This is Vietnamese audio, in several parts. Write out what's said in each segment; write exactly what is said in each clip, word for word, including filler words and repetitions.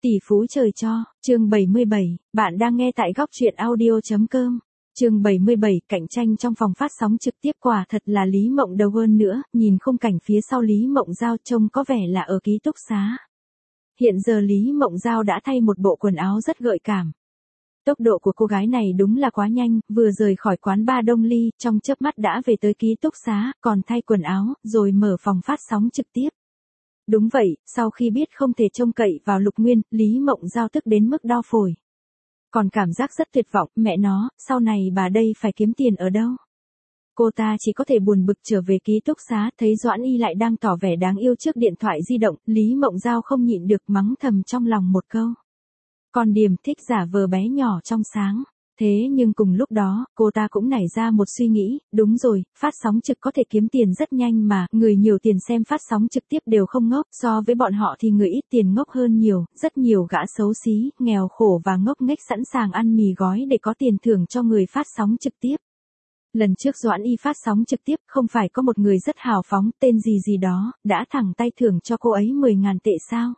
Tỷ phú trời cho, chương bảy mươi bảy, bạn đang nghe tại góc truyện audio.com. Chương bảy mươi bảy, cạnh tranh trong phòng phát sóng trực tiếp quả thật là Lý Mộng đầu hơn nữa, nhìn khung cảnh phía sau Lý Mộng Giao trông có vẻ là ở ký túc xá. Hiện giờ Lý Mộng Giao đã thay một bộ quần áo rất gợi cảm. Tốc độ của cô gái này đúng là quá nhanh, vừa rời khỏi quán bar Đông Ly, trong chớp mắt đã về tới ký túc xá, còn thay quần áo, rồi mở phòng phát sóng trực tiếp. Đúng vậy, sau khi biết không thể trông cậy vào Lục Nguyên, Lý Mộng Giao tức đến mức đau phổi. Còn cảm giác rất tuyệt vọng, mẹ nó, sau này bà đây phải kiếm tiền ở đâu? Cô ta chỉ có thể buồn bực trở về ký túc xá, thấy Doãn Y lại đang tỏ vẻ đáng yêu trước điện thoại di động, Lý Mộng Giao không nhịn được mắng thầm trong lòng một câu. Còn Điềm thích giả vờ bé nhỏ trong sáng. Thế nhưng cùng lúc đó, cô ta cũng nảy ra một suy nghĩ, đúng rồi, phát sóng trực có thể kiếm tiền rất nhanh mà, người nhiều tiền xem phát sóng trực tiếp đều không ngốc, so với bọn họ thì người ít tiền ngốc hơn nhiều, rất nhiều gã xấu xí, nghèo khổ và ngốc nghếch sẵn sàng ăn mì gói để có tiền thưởng cho người phát sóng trực tiếp. Lần trước Doãn Y phát sóng trực tiếp, không phải có một người rất hào phóng, tên gì gì đó, đã thẳng tay thưởng cho cô ấy mười ngàn tệ sao?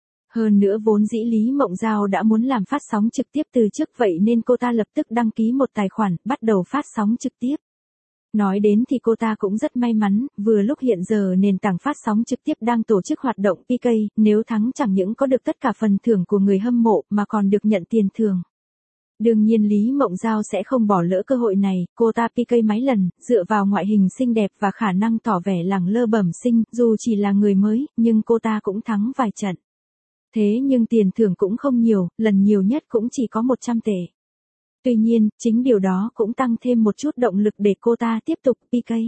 Hơn nữa vốn dĩ Lý Mộng Giao đã muốn làm phát sóng trực tiếp từ trước vậy nên cô ta lập tức đăng ký một tài khoản, bắt đầu phát sóng trực tiếp. Nói đến thì cô ta cũng rất may mắn, vừa lúc hiện giờ nền tảng phát sóng trực tiếp đang tổ chức hoạt động pê ca, nếu thắng chẳng những có được tất cả phần thưởng của người hâm mộ mà còn được nhận tiền thưởng. Đương nhiên Lý Mộng Giao sẽ không bỏ lỡ cơ hội này, cô ta pê ca mấy lần, dựa vào ngoại hình xinh đẹp và khả năng tỏ vẻ lẳng lơ bẩm sinh, dù chỉ là người mới, nhưng cô ta cũng thắng vài trận. Thế nhưng tiền thưởng cũng không nhiều, lần nhiều nhất cũng chỉ có một trăm tệ. Tuy nhiên, chính điều đó cũng tăng thêm một chút động lực để cô ta tiếp tục pê ca.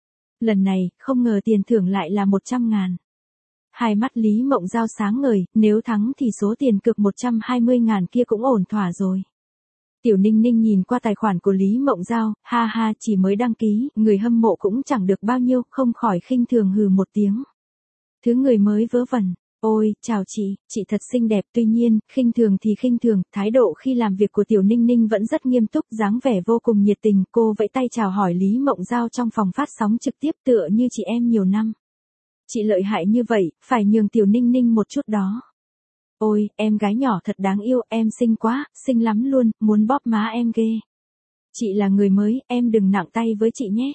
Lần này, không ngờ tiền thưởng lại là một trăm ngàn. Hai mắt Lý Mộng Giao sáng ngời, nếu thắng thì số tiền cược một trăm hai mươi ngàn kia cũng ổn thỏa rồi. Tiểu Ninh Ninh nhìn qua tài khoản của Lý Mộng Giao, ha ha chỉ mới đăng ký, người hâm mộ cũng chẳng được bao nhiêu, không khỏi khinh thường hừ một tiếng. Thứ người mới vớ vẩn. Ôi, chào chị, chị thật xinh đẹp, tuy nhiên, khinh thường thì khinh thường, thái độ khi làm việc của Tiểu Ninh Ninh vẫn rất nghiêm túc, dáng vẻ vô cùng nhiệt tình, cô vẫy tay chào hỏi Lý Mộng Giao trong phòng phát sóng trực tiếp tựa như chị em nhiều năm. Chị lợi hại như vậy, phải nhường Tiểu Ninh Ninh một chút đó. Ôi, em gái nhỏ thật đáng yêu, em xinh quá, xinh lắm luôn, muốn bóp má em ghê. Chị là người mới, em đừng nặng tay với chị nhé.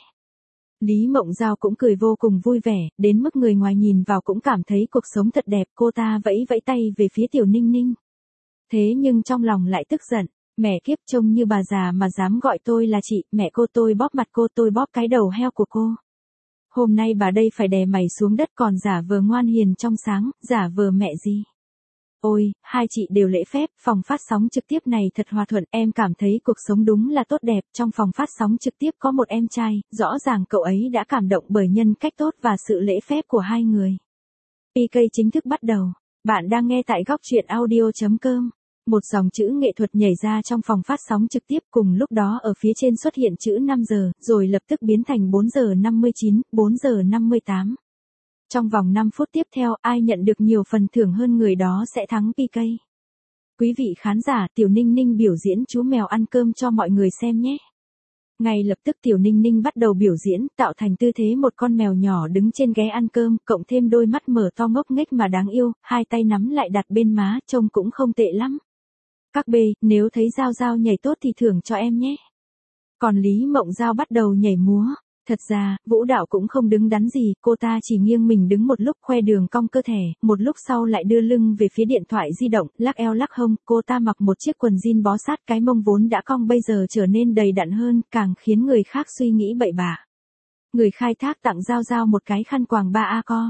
Lý Mộng Giao cũng cười vô cùng vui vẻ, đến mức người ngoài nhìn vào cũng cảm thấy cuộc sống thật đẹp, cô ta vẫy vẫy tay về phía Tiểu Ninh Ninh. Thế nhưng trong lòng lại tức giận, mẹ kiếp trông như bà già mà dám gọi tôi là chị, mẹ cô tôi bóp mặt cô tôi bóp cái đầu heo của cô. Hôm nay bà đây phải đè mày xuống đất còn giả vờ ngoan hiền trong sáng, giả vờ mẹ gì. Ôi, hai chị đều lễ phép, phòng phát sóng trực tiếp này thật hòa thuận, em cảm thấy cuộc sống đúng là tốt đẹp, trong phòng phát sóng trực tiếp có một em trai, rõ ràng cậu ấy đã cảm động bởi nhân cách tốt và sự lễ phép của hai người. pê ca chính thức bắt đầu, bạn đang nghe tại góc truyện audio.com, một dòng chữ nghệ thuật nhảy ra trong phòng phát sóng trực tiếp cùng lúc đó ở phía trên xuất hiện chữ năm giờ, rồi lập tức biến thành bốn giờ năm mươi chín, bốn giờ năm mươi tám. Trong vòng năm phút tiếp theo, ai nhận được nhiều phần thưởng hơn người đó sẽ thắng pê ca. Quý vị khán giả, Tiểu Ninh Ninh biểu diễn chú mèo ăn cơm cho mọi người xem nhé. Ngay lập tức Tiểu Ninh Ninh bắt đầu biểu diễn, tạo thành tư thế một con mèo nhỏ đứng trên ghế ăn cơm, cộng thêm đôi mắt mở to ngốc nghếch mà đáng yêu, hai tay nắm lại đặt bên má, trông cũng không tệ lắm. Các bê, nếu thấy Giao Giao nhảy tốt thì thưởng cho em nhé. Còn Lý Mộng Giao bắt đầu nhảy múa. Thật ra, vũ đạo cũng không đứng đắn gì, cô ta chỉ nghiêng mình đứng một lúc khoe đường cong cơ thể, một lúc sau lại đưa lưng về phía điện thoại di động, lắc eo lắc hông, cô ta mặc một chiếc quần jean bó sát cái mông vốn đã cong bây giờ trở nên đầy đặn hơn, càng khiến người khác suy nghĩ bậy bạ. Người khai thác tặng Giao Giao một cái khăn quàng ba a co.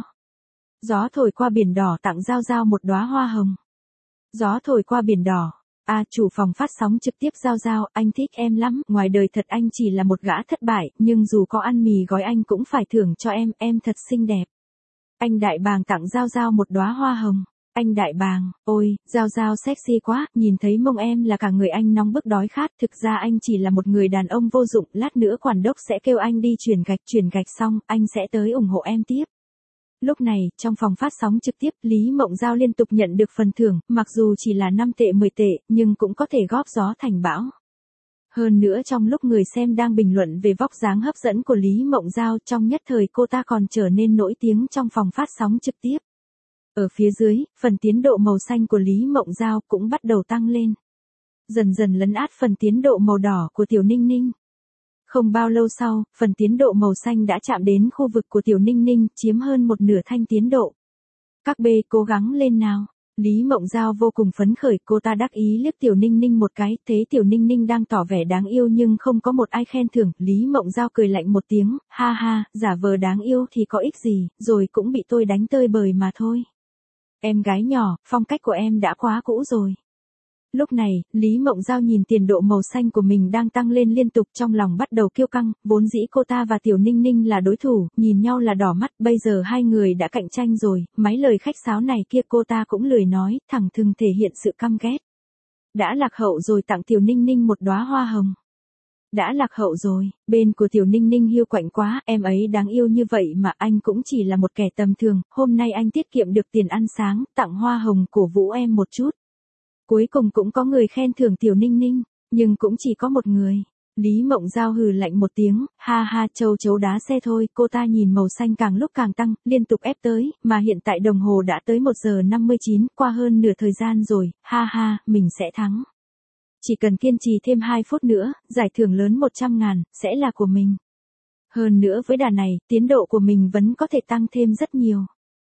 Gió thổi qua biển đỏ tặng Giao Giao một đóa hoa hồng. Gió thổi qua biển đỏ. À, chủ phòng phát sóng trực tiếp Giao Giao, anh thích em lắm, ngoài đời thật anh chỉ là một gã thất bại, nhưng dù có ăn mì gói anh cũng phải thưởng cho em, em thật xinh đẹp. Anh Đại Bàng tặng Giao Giao một đóa hoa hồng. Anh Đại Bàng, ôi, Giao Giao sexy quá, nhìn thấy mông em là cả người anh nóng bức đói khát, thực ra anh chỉ là một người đàn ông vô dụng, lát nữa quản đốc sẽ kêu anh đi chuyển gạch, chuyển gạch xong, anh sẽ tới ủng hộ em tiếp. Lúc này, trong phòng phát sóng trực tiếp, Lý Mộng Giao liên tục nhận được phần thưởng, mặc dù chỉ là năm tệ mười tệ, nhưng cũng có thể góp gió thành bão. Hơn nữa trong lúc người xem đang bình luận về vóc dáng hấp dẫn của Lý Mộng Giao, trong nhất thời cô ta còn trở nên nổi tiếng trong phòng phát sóng trực tiếp. Ở phía dưới, phần tiến độ màu xanh của Lý Mộng Giao cũng bắt đầu tăng lên. Dần dần lấn át phần tiến độ màu đỏ của Tiểu Ninh Ninh. Không bao lâu sau, phần tiến độ màu xanh đã chạm đến khu vực của Tiểu Ninh Ninh, chiếm hơn một nửa thanh tiến độ. Các bê cố gắng lên nào. Lý Mộng Giao vô cùng phấn khởi, cô ta đắc ý liếc Tiểu Ninh Ninh một cái, thấy Tiểu Ninh Ninh đang tỏ vẻ đáng yêu nhưng không có một ai khen thưởng, Lý Mộng Giao cười lạnh một tiếng, ha ha, giả vờ đáng yêu thì có ích gì, rồi cũng bị tôi đánh tơi bời mà thôi. Em gái nhỏ, phong cách của em đã quá cũ rồi. Lúc này, Lý Mộng Giao nhìn tiền độ màu xanh của mình đang tăng lên liên tục, trong lòng bắt đầu kiêu căng, vốn dĩ cô ta và Tiểu Ninh Ninh là đối thủ, nhìn nhau là đỏ mắt, bây giờ hai người đã cạnh tranh rồi, mấy lời khách sáo này kia cô ta cũng lười nói, thẳng thừng thể hiện sự căm ghét. Đã lạc hậu rồi, tặng Tiểu Ninh Ninh một đóa hoa hồng. Đã lạc hậu rồi, bên của Tiểu Ninh Ninh hiu quạnh quá, em ấy đáng yêu như vậy mà anh cũng chỉ là một kẻ tầm thường, hôm nay anh tiết kiệm được tiền ăn sáng, tặng hoa hồng cổ vũ em một chút. Cuối cùng cũng có người khen thưởng Tiểu Ninh Ninh, nhưng cũng chỉ có một người. Lý Mộng Giao hừ lạnh một tiếng, ha ha, châu chấu đá xe thôi, cô ta nhìn màu xanh càng lúc càng tăng, liên tục ép tới, mà hiện tại đồng hồ đã tới một giờ năm mươi chín, qua hơn nửa thời gian rồi, ha ha, mình sẽ thắng. Chỉ cần kiên trì thêm hai phút nữa, giải thưởng lớn một trăm ngàn, sẽ là của mình. Hơn nữa với đà này, tiến độ của mình vẫn có thể tăng thêm rất nhiều.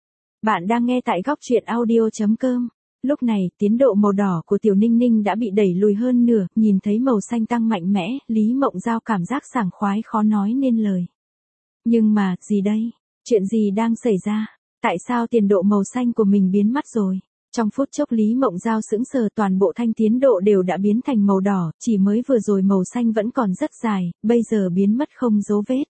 Bạn đang nghe tại góc truyện audio chấm com. Lúc này, tiến độ màu đỏ của Tiểu Ninh Ninh đã bị đẩy lùi hơn nửa, nhìn thấy màu xanh tăng mạnh mẽ, Lý Mộng Giao cảm giác sảng khoái khó nói nên lời. Nhưng mà, gì đây? Chuyện gì đang xảy ra? Tại sao tiền độ màu xanh của mình biến mất rồi? Trong phút chốc Lý Mộng Giao sững sờ, toàn bộ thanh tiến độ đều đã biến thành màu đỏ, chỉ mới vừa rồi màu xanh vẫn còn rất dài, bây giờ biến mất không dấu vết.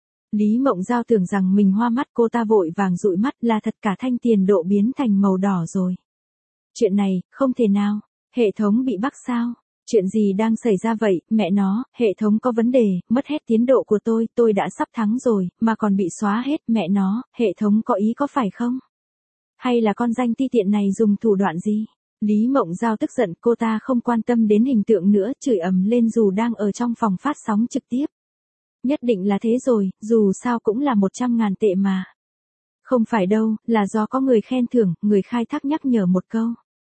Lý Mộng Giao tưởng rằng mình hoa mắt, cô ta vội vàng dụi mắt, là thật cả thanh tiền độ biến thành màu đỏ rồi. Chuyện này, không thể nào, hệ thống bị bug sao? Chuyện gì đang xảy ra vậy, mẹ nó, hệ thống có vấn đề, mất hết tiến độ của tôi, tôi đã sắp thắng rồi, mà còn bị xóa hết, mẹ nó, hệ thống có ý có phải không? Hay là con danh ti tiện này dùng thủ đoạn gì? Lý Mộng Giao tức giận, cô ta không quan tâm đến hình tượng nữa, chửi ầm lên dù đang ở trong phòng phát sóng trực tiếp. Nhất định là thế rồi, dù sao cũng là một trăm ngàn tệ mà. Không phải đâu, là do có người khen thưởng, người khai thác nhắc nhở một câu.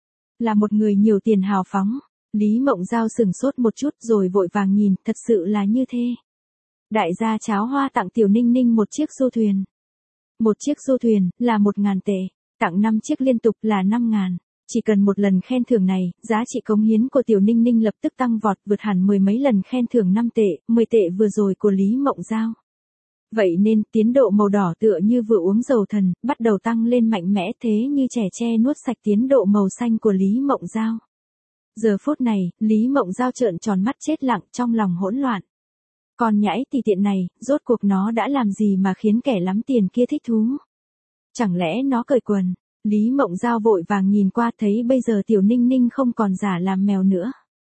Là một người nhiều tiền hào phóng. Lý Mộng Giao sừng sốt một chút rồi vội vàng nhìn, thật sự là như thế. Đại gia Cháo Hoa tặng Tiểu Ninh Ninh một chiếc du thuyền. Một chiếc du thuyền, là một ngàn tệ. Tặng năm chiếc liên tục là năm ngàn. Chỉ cần một lần khen thưởng này, giá trị cống hiến của Tiểu Ninh Ninh lập tức tăng vọt, vượt hẳn mười mấy lần khen thưởng năm tệ, mười tệ vừa rồi của Lý Mộng Giao. Vậy nên, tiến độ màu đỏ tựa như vừa uống dầu thần, bắt đầu tăng lên mạnh mẽ, thế như trẻ tre nuốt sạch tiến độ màu xanh của Lý Mộng Giao. Giờ phút này, Lý Mộng Giao trợn tròn mắt chết lặng, trong lòng hỗn loạn. Còn nhãi tì tiện này, rốt cuộc nó đã làm gì mà khiến kẻ lắm tiền kia thích thú? Chẳng lẽ nó cởi quần? Lý Mộng Giao vội vàng nhìn qua, thấy bây giờ Tiểu Ninh Ninh không còn giả làm mèo nữa,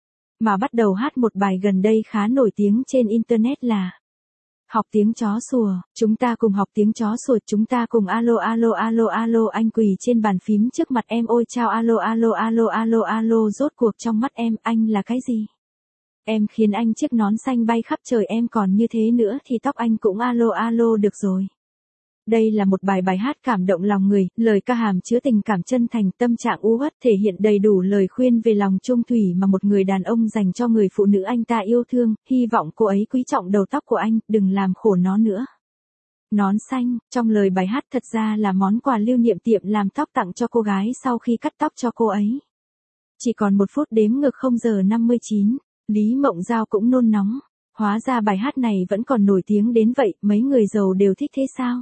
mà bắt đầu hát một bài gần đây khá nổi tiếng trên internet là học tiếng chó sủa, chúng ta cùng học tiếng chó sủa, chúng ta cùng alo alo alo alo, anh quỳ trên bàn phím trước mặt em, ôi chao, alo alo alo alo alo, rốt cuộc trong mắt em, anh là cái gì? Em khiến anh chiếc nón xanh bay khắp trời, em còn như thế nữa thì tóc anh cũng alo alo được rồi. Đây là một bài bài hát cảm động lòng người, lời ca hàm chứa tình cảm chân thành, tâm trạng u uất, thể hiện đầy đủ lời khuyên về lòng trung thủy mà một người đàn ông dành cho người phụ nữ anh ta yêu thương, hy vọng cô ấy quý trọng đầu tóc của anh, đừng làm khổ nó nữa. Nón xanh, trong lời bài hát thật ra là món quà lưu niệm tiệm làm tóc tặng cho cô gái sau khi cắt tóc cho cô ấy. Chỉ còn một phút đếm ngược không giờ năm mươi chín, Lý Mộng Giao cũng nôn nóng, hóa ra bài hát này vẫn còn nổi tiếng đến vậy, mấy người giàu đều thích thế sao?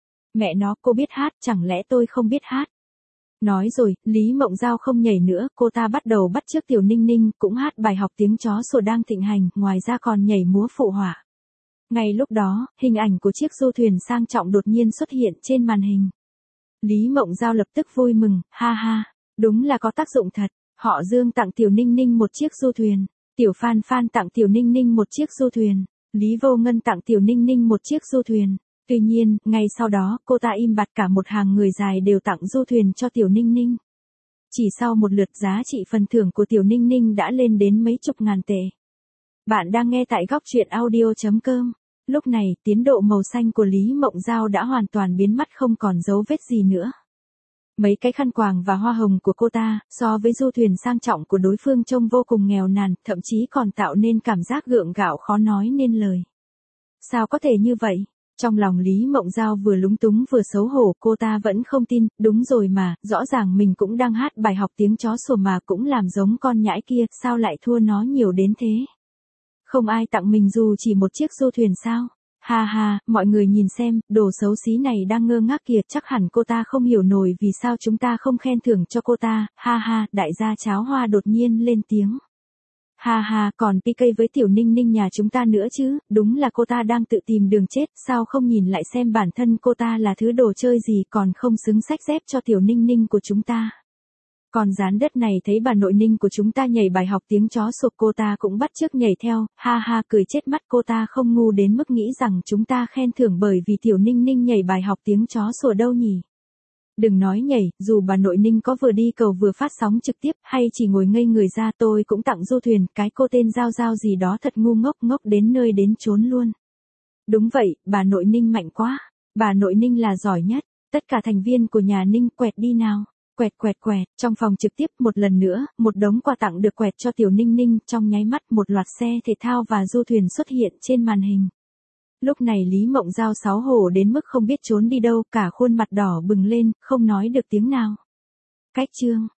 Mẹ nó, cô biết hát, chẳng lẽ tôi không biết hát? Nói rồi, Lý Mộng Giao không nhảy nữa, cô ta bắt đầu bắt chước Tiểu Ninh Ninh, cũng hát bài học tiếng chó sủa đang thịnh hành, ngoài ra còn nhảy múa phụ họa. Ngay lúc đó, hình ảnh của chiếc du thuyền sang trọng đột nhiên xuất hiện trên màn hình. Lý Mộng Giao lập tức vui mừng, ha ha, đúng là có tác dụng thật. Họ Dương tặng Tiểu Ninh Ninh một chiếc du thuyền, Tiểu Phan Phan tặng Tiểu Ninh Ninh một chiếc du thuyền, Lý Vô Ngân tặng Tiểu Ninh Ninh một chiếc du thuyền. Tuy nhiên, ngay sau đó, cô ta im bặt, cả một hàng người dài đều tặng du thuyền cho Tiểu Ninh Ninh. Chỉ sau một lượt, giá trị phần thưởng của Tiểu Ninh Ninh đã lên đến mấy chục ngàn tệ. Bạn đang nghe tại góc truyện audio chấm com. Lúc này, tiến độ màu xanh của Lý Mộng Giao đã hoàn toàn biến mất, không còn dấu vết gì nữa. Mấy cái khăn quàng và hoa hồng của cô ta, so với du thuyền sang trọng của đối phương trông vô cùng nghèo nàn, thậm chí còn tạo nên cảm giác gượng gạo khó nói nên lời. Sao có thể như vậy? Trong lòng Lý Mộng Giao vừa lúng túng vừa xấu hổ, cô ta vẫn không tin, đúng rồi mà, rõ ràng mình cũng đang hát bài học tiếng chó sủa mà cũng làm giống con nhãi kia, sao lại thua nó nhiều đến thế? Không ai tặng mình dù chỉ một chiếc du thuyền sao? Ha ha, mọi người nhìn xem, đồ xấu xí này đang ngơ ngác kìa, chắc hẳn cô ta không hiểu nổi vì sao chúng ta không khen thưởng cho cô ta, ha ha, đại gia Cháo Hoa đột nhiên lên tiếng. Ha ha, còn pê ca với Tiểu Ninh Ninh nhà chúng ta nữa chứ, đúng là cô ta đang tự tìm đường chết, sao không nhìn lại xem bản thân cô ta là thứ đồ chơi gì còn không xứng xách dép cho Tiểu Ninh Ninh của chúng ta. Còn gián đất này thấy bà nội Ninh của chúng ta nhảy bài học tiếng chó sủa cô ta cũng bắt chước nhảy theo, ha ha cười chết mắt, cô ta không ngu đến mức nghĩ rằng chúng ta khen thưởng bởi vì Tiểu Ninh Ninh nhảy bài học tiếng chó sủa đâu nhỉ. Đừng nói nhảy, dù bà nội Ninh có vừa đi cầu vừa phát sóng trực tiếp hay chỉ ngồi ngây người ra tôi cũng tặng du thuyền, cái cô tên Giao Giao gì đó thật ngu ngốc ngốc đến nơi đến chốn luôn. Đúng vậy, bà nội Ninh mạnh quá, bà nội Ninh là giỏi nhất, tất cả thành viên của nhà Ninh quẹt đi nào. Quẹt quẹt quẹt, trong phòng trực tiếp một lần nữa, một đống quà tặng được quẹt cho Tiểu Ninh Ninh, trong nháy mắt một loạt xe thể thao và du thuyền xuất hiện trên màn hình. Lúc này Lý Mộng Giao xấu hổ đến mức không biết trốn đi đâu, cả khuôn mặt đỏ bừng lên, không nói được tiếng nào. Cách chương